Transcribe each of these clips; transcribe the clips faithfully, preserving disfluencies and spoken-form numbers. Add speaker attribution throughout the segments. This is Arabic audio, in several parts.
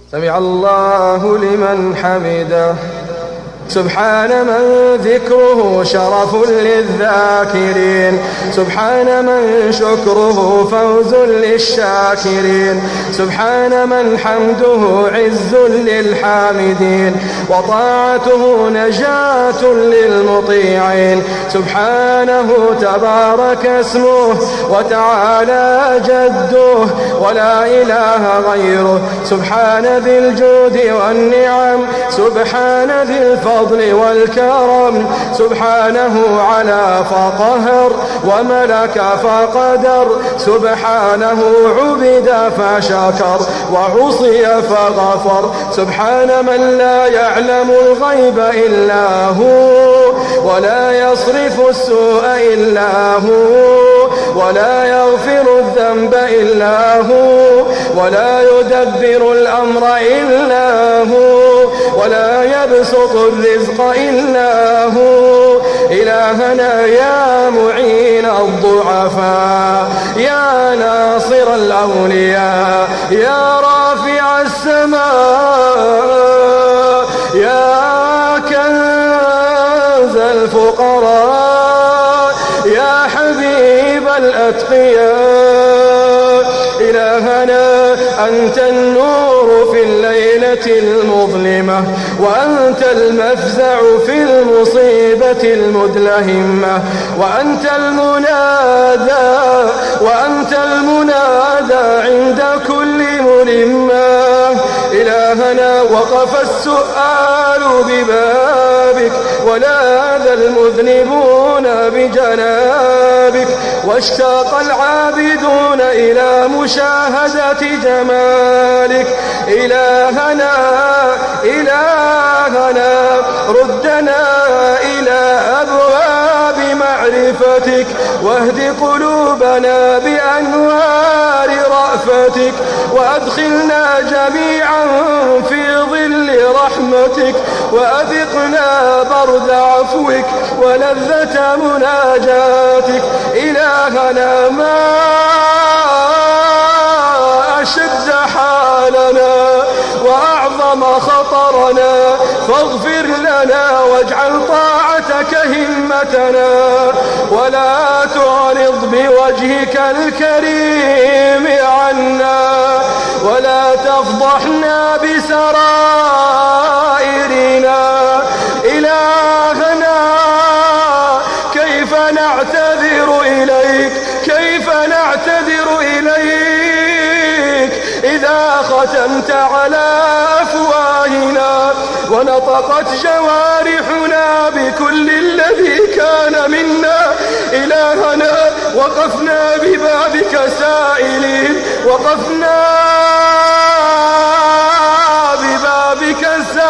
Speaker 1: سمع الله لمن حمده. سبحان من ذكره شرف للذاكرين، سبحان من شكره فوز للشاكرين، سبحان من حمده عز للحامدين وطاعته نجاة للمطيعين. سبحانه تبارك اسمه وتعالى جده ولا إله غيره. سبحان ذي الجود والنعم، سبحان ذي الفضل والكرم، سبحانه على فقهر وملك فقدر، سبحانه عبد فشكر وعصي فغفر. سبحان من لا يعلم الغيب إلا هو ولا يصرف السوء إلا هو ولا يغفر الذنب إلا هو ولا يدبر الأمر إلا هو ولا يبسط الرزق إلا هو. إلهنا يا معين الضعفاء، يا ناصر الأولياء، يا رافع السماء، يا كنز الفقراء، يا حبيب الأتقياء. إلهنا أنت النور في الليلة المظلمة، وأنت المفزع في المصيبة المدلهمة، وأنت المنادى وأنت المنادى عند كل ملمة. إلهنا وقف السؤال ببابك ولاذ المذنبون بجنابك، واشتاق العابدون إلى مشاهدة جمالك. إلهنا إلهنا ردنا إلى أبواب معرفتك، واهد قلوبنا بأنوار رأفتك، وأدخلنا جميعا في ظل رحمتك، وأذقنا برد عفوك ولذة مناجاتك. إلهنا ما أشد حالنا وأعظم خطرنا، فاغفر لنا واجعل طاعتك همتنا، ولا تعرض بوجهك الكريم عنا، ولا تفضحنا بسرائرنا. إلهنا كيف نعتذر إليك كيف نعتذر إليك إذا ختمت على أفواهنا ونطقت جوارحنا بكل الذي كان منا. إلهنا وقفنا ببابك سائلين، وقفنا ببابك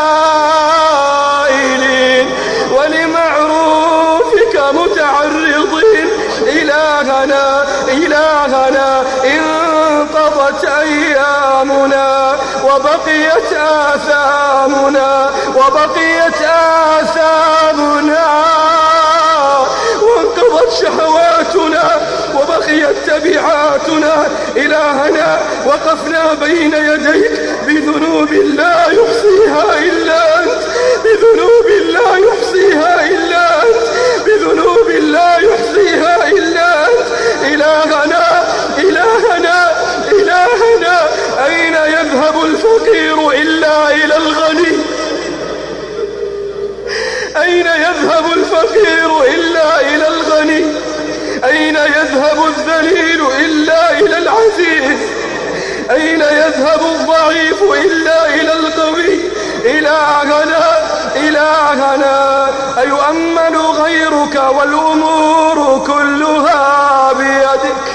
Speaker 1: سائلين ولمعروفك متعرضين. إلهنا إلهنا انقضت أيامنا وبقيت آثامنا وبقيت آثامنا وانقضت شهواتنا وبقيت تبعاتنا. إلهنا وقفنا بين يديك بذنوب لا يحصيها إلا أنت، بذنوب لا يحصيها إلا أنت، بذنوب لا يحصيها إلا أنت. إلهنا إلهنا إلهنا أين يذهب الفقير إلا إلى الغني؟ أين يذهب الفقير إلا إلى الغني؟ أين يذهب الذليل إلا إلى العزيز؟ أين يذهب الضعيف إلا إلى القوي؟ إلهنا إلهنا أيؤمن غيرك والأمور كلها بيدك؟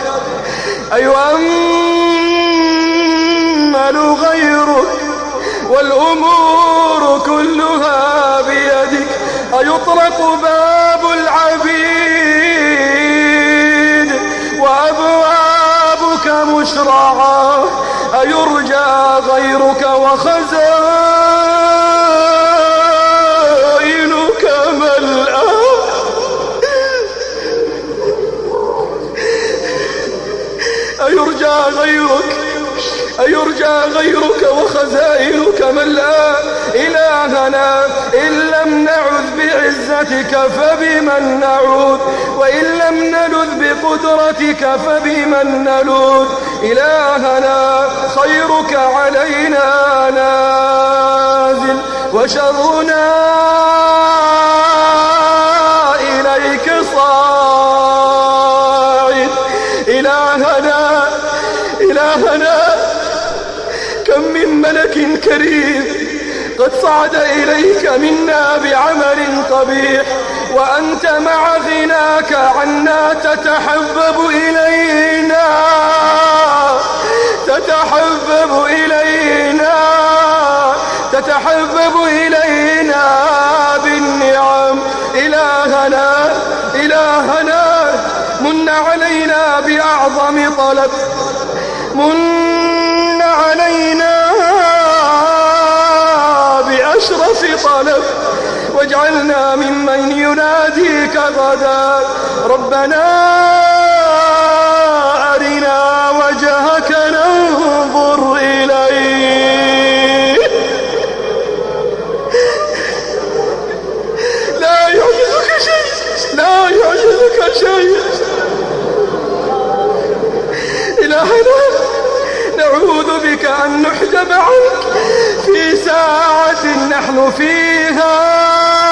Speaker 1: أيؤمن غيرك والأمور كلها بيدك؟ أيطرق باب العبيد وأبوابك مشرعة؟ أيرجى غيرك وخزائنك ملأى؟ أيرجى غيرك أيرجى غيرك وخزائنك ملآ. إلهنا إن لم نعذ بعزتك فبمن نعوذ، وإن لم نلذ بقدرتك فبمن نلوذ. إلهنا خيرك علينا نازل، وشرنا إليك صاعد. إلهنا إلهنا كم من ملك كريم قد صعد إليك منا بعمل قبيح، وأنت مع غناك عنا تتحبب إلينا تتحبب إلينا تتحبب إلينا بالنعم. إلهنا إلهنا من علينا بأعظم طلب، من علينا بأشرف طلب، واجعلنا ممن يناديك غدا. ربنا أرنا وجهك ننظر إليه. لا يعجزك شيء، لا يعجزك شيء. إلهنا نعوذ بك أن نحجب عنك في ساعة نحن فيها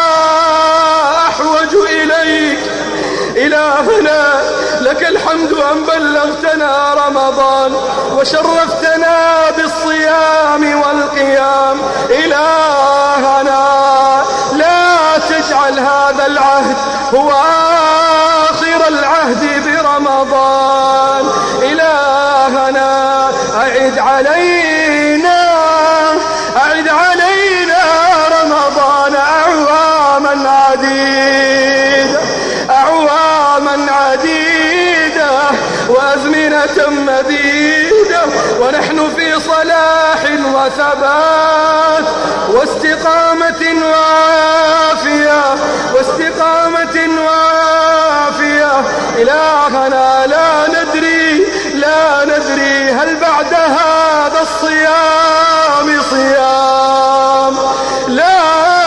Speaker 1: أحوج إليك. إلهنا لك الحمد أن بلغتنا رمضان وشرفتنا بالصيام والقيام. إلهنا لا تجعل هذا العهد هو آخر العهد برمضان. إلهنا أعد علينا أعد علينا رمضان أعواما عديدة أعواما عديدة وأزمنة مديدة، ونحن في صلاح وثبات واستقامة وعافية واستقامة وعافية. إلهنا لا ندري لا ندري هل بعد هذا الصيام صيام، لا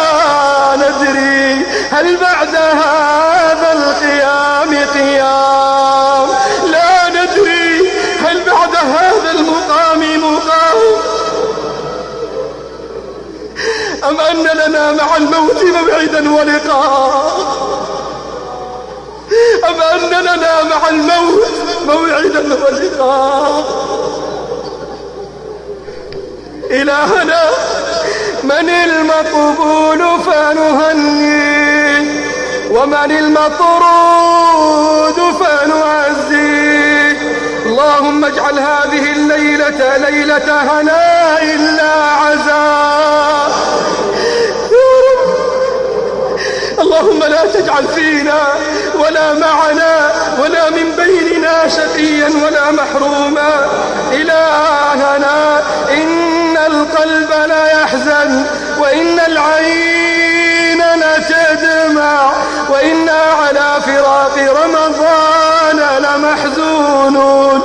Speaker 1: ندري هل بعد هذا القيام قيام، لا ندري هل بعد هذا المقام مقام، أم أن لنا مع الموت موعدا ولقاء، أم أن لنا مع الموت موعدا ولقاء. إلهنا من المقبول فنهنيه، ومن المطرود فنعزيه. اللهم اجعل هذه الليلة ليلة هناء لا عزاء. اللهم لا تجعل فينا ولا معنا ولا من بيننا شقيا ولا محروما. إلهنا إن القلب لا يحزن، وإن العين لتدمع، وإنا على فراق رمضان لمحزونون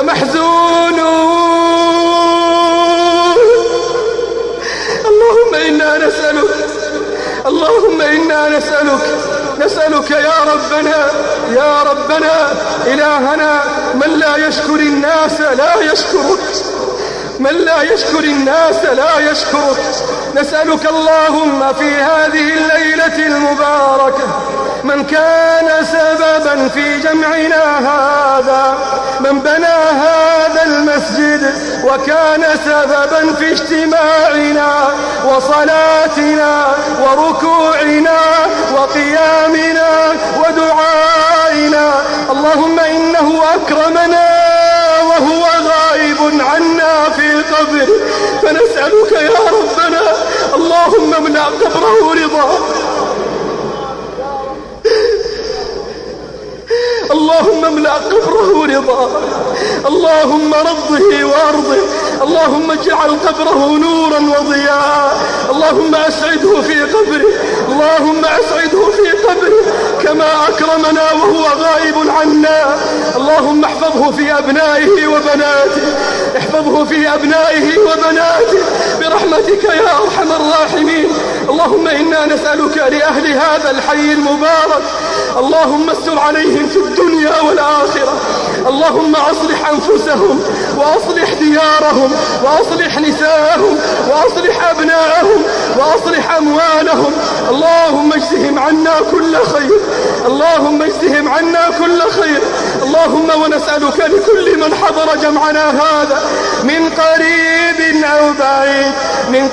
Speaker 1: لمحزونون. اللهم إنا نسألك اللهم إنا نسألك نسألك يا ربنا يا ربنا إلهنا من لا يشكر الناس لا يشكرك، من لا يشكر الناس لا يشكرك. نسألك اللهم في هذه الليلة المباركة من كان سببا في جمعنا هذا، من بنى هذا المسجد وكان سببا في اجتماعنا وصلاتنا وركوعنا وقيامنا ودعائنا. اللهم إنه أكرمنا وهو غائب عنا في القبر، فنسألك يا ربنا اللهم املأ قبره رضا، اللهم املأ قبره رضا، اللهم رضه وارضه، اللهم اجعل قبره نورا وضياء، اللهم اسعده في قبره، اللهم اسعده في قبره كما اكرمنا وهو غائب عنا. اللهم احفظه في ابنائه وبناته، احفظه في ابنائه وبناته برحمتك يا ارحم الراحمين. اللهم انا نسألك لأهل هذا الحي المبارك، اللهم استر عليهم في الدنيا والآخرة، اللهم أصلح أنفسهم وأصلح ديارهم وأصلح نساءهم وأصلح أبناءهم وأصلح أموالهم. اللهم اجزهم عنا كل خير، اللهم اجزهم عنا كل خير. اللهم ونسألك لكل من حضر جمعنا هذا من قريب أو بعيد، من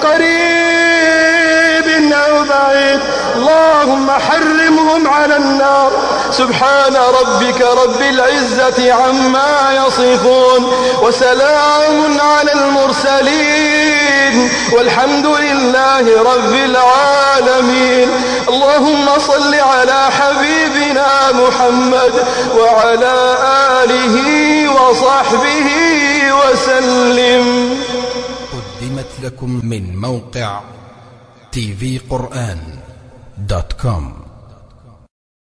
Speaker 1: قريب أو بعيد، اللهم حرمهم على النار. سبحان ربك رب العزة عما يصفون، وسلام على المرسلين، والحمد لله رب العالمين. اللهم صل على حبيبنا محمد وعلى آله وصحبه وسلم.
Speaker 2: قدمت لكم من موقع تي في قرآن دوت كوم.